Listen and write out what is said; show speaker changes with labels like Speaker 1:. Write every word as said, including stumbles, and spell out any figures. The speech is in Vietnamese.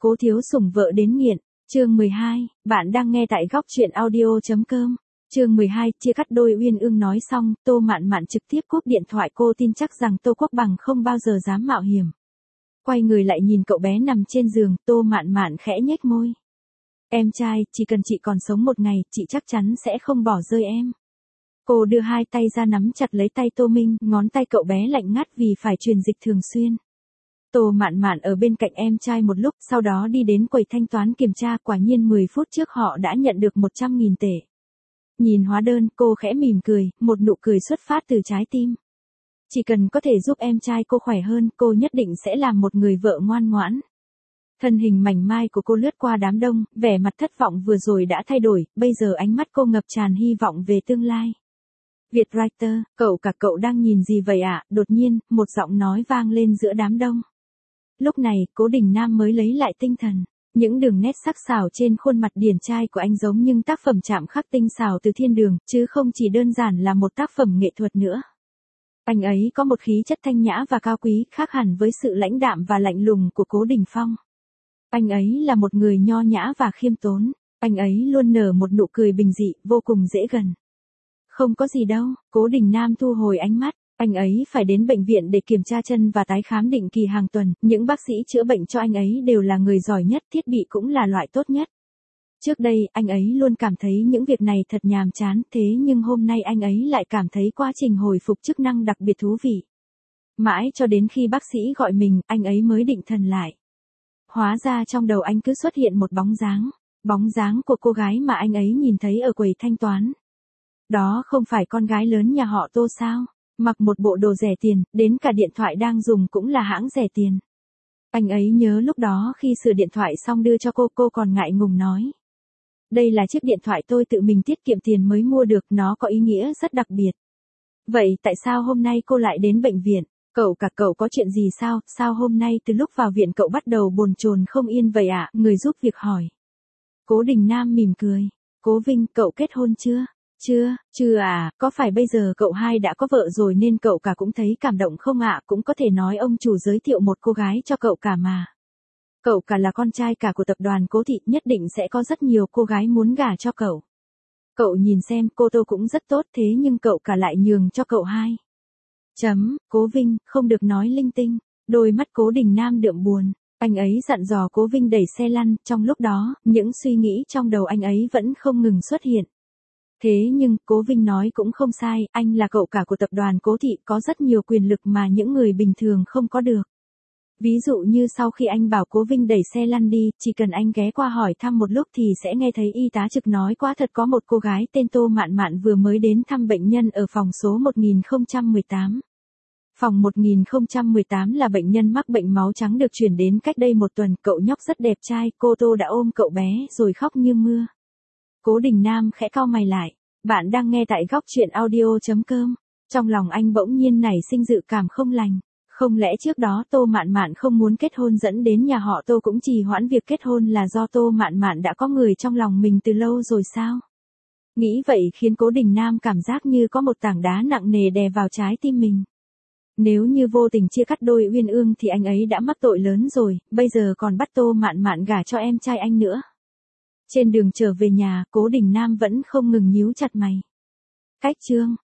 Speaker 1: Cố thiếu sủng vợ đến nghiện, chương mười hai, bạn đang nghe tại góc truyện audio.com. Chương mười hai, chia cắt đôi uyên ương nói xong, Tô Mạn Mạn trực tiếp cúp điện thoại, cô tin chắc rằng Tô Quốc Bằng không bao giờ dám mạo hiểm. Quay người lại nhìn cậu bé nằm trên giường, Tô Mạn Mạn khẽ nhếch môi. Em trai, chỉ cần chị còn sống một ngày, chị chắc chắn sẽ không bỏ rơi em. Cô đưa hai tay ra nắm chặt lấy tay Tô Minh, ngón tay cậu bé lạnh ngắt vì phải truyền dịch thường xuyên. Tô Mạn Mạn ở bên cạnh em trai một lúc, sau đó đi đến quầy thanh toán kiểm tra, quả nhiên mười phút trước họ đã nhận được một trăm nghìn tệ. Nhìn hóa đơn, cô khẽ mỉm cười, một nụ cười xuất phát từ trái tim. Chỉ cần có thể giúp em trai cô khỏe hơn, cô nhất định sẽ làm một người vợ ngoan ngoãn. Thân hình mảnh mai của cô lướt qua đám đông, vẻ mặt thất vọng vừa rồi đã thay đổi, bây giờ ánh mắt cô ngập tràn hy vọng về tương lai. Vietwriter, cậu cả cậu đang nhìn gì vậy ạ? À? Đột nhiên, một giọng nói vang lên giữa đám đông. Lúc này, Cố Đình Nam mới lấy lại tinh thần. Những đường nét sắc sảo trên khuôn mặt điển trai của anh giống như tác phẩm chạm khắc tinh xảo từ thiên đường, chứ không chỉ đơn giản là một tác phẩm nghệ thuật nữa. Anh ấy có một khí chất thanh nhã và cao quý, khác hẳn với sự lãnh đạm và lạnh lùng của Cố Đình Phong. Anh ấy là một người nho nhã và khiêm tốn. Anh ấy luôn nở một nụ cười bình dị, vô cùng dễ gần. Không có gì đâu, Cố Đình Nam thu hồi ánh mắt. Anh ấy phải đến bệnh viện để kiểm tra chân và tái khám định kỳ hàng tuần, những bác sĩ chữa bệnh cho anh ấy đều là người giỏi nhất, thiết bị cũng là loại tốt nhất. Trước đây, anh ấy luôn cảm thấy những việc này thật nhàm chán, thế nhưng hôm nay anh ấy lại cảm thấy quá trình hồi phục chức năng đặc biệt thú vị. Mãi cho đến khi bác sĩ gọi mình, anh ấy mới định thần lại. Hóa ra trong đầu anh cứ xuất hiện một bóng dáng, bóng dáng của cô gái mà anh ấy nhìn thấy ở quầy thanh toán. Đó không phải con gái lớn nhà họ Tô sao? Mặc một bộ đồ rẻ tiền, đến cả điện thoại đang dùng cũng là hãng rẻ tiền. Anh ấy nhớ lúc đó khi sửa điện thoại xong đưa cho cô, cô còn ngại ngùng nói. Đây là chiếc điện thoại tôi tự mình tiết kiệm tiền mới mua được, nó có ý nghĩa rất đặc biệt. Vậy tại sao hôm nay cô lại đến bệnh viện? Cậu cả cậu có chuyện gì sao? Sao hôm nay từ lúc vào viện cậu bắt đầu bồn chồn không yên vậy ạ? À? Người giúp việc hỏi. Cố Đình Nam mỉm cười. Cố Vinh, cậu kết hôn chưa? Chưa, chưa à, có phải bây giờ cậu hai đã có vợ rồi nên cậu cả cũng thấy cảm động không ạ? À? Cũng có thể nói ông chủ giới thiệu một cô gái cho cậu cả mà. Cậu cả là con trai cả của tập đoàn Cố Thị, nhất định sẽ có rất nhiều cô gái muốn gả cho cậu. Cậu nhìn xem, cô Tô cũng rất tốt thế nhưng cậu cả lại nhường cho cậu hai. Chấm, Cố Vinh, không được nói linh tinh. Đôi mắt Cố Đình Nam đượm buồn. Anh ấy dặn dò Cố Vinh đẩy xe lăn, trong lúc đó, những suy nghĩ trong đầu anh ấy vẫn không ngừng xuất hiện. Thế nhưng, Cố Vinh nói cũng không sai, anh là cậu cả của tập đoàn Cố Thị, có rất nhiều quyền lực mà những người bình thường không có được. Ví dụ như sau khi anh bảo Cố Vinh đẩy xe lăn đi, chỉ cần anh ghé qua hỏi thăm một lúc thì sẽ nghe thấy y tá trực nói quá thật có một cô gái tên Tô Mạn Mạn vừa mới đến thăm bệnh nhân ở phòng số một nghìn không trăm mười tám. Phòng một nghìn không trăm mười tám là bệnh nhân mắc bệnh máu trắng được chuyển đến cách đây một tuần, cậu nhóc rất đẹp trai, cô Tô đã ôm cậu bé rồi khóc như mưa. Cố Đình Nam khẽ cau mày lại. Bạn đang nghe tại góc truyện audio.com. Trong lòng anh bỗng nhiên nảy sinh dự cảm không lành. Không lẽ trước đó Tô Mạn Mạn không muốn kết hôn dẫn đến nhà họ Tô cũng trì hoãn việc kết hôn là do Tô Mạn Mạn đã có người trong lòng mình từ lâu rồi sao? Nghĩ vậy khiến Cố Đình Nam cảm giác như có một tảng đá nặng nề đè vào trái tim mình. Nếu như vô tình chia cắt đôi uyên ương thì anh ấy đã mắc tội lớn rồi, bây giờ còn bắt Tô Mạn Mạn gả cho em trai anh nữa. Trên đường trở về nhà, Cố Đình Nam vẫn không ngừng nhíu chặt mày. Cách chương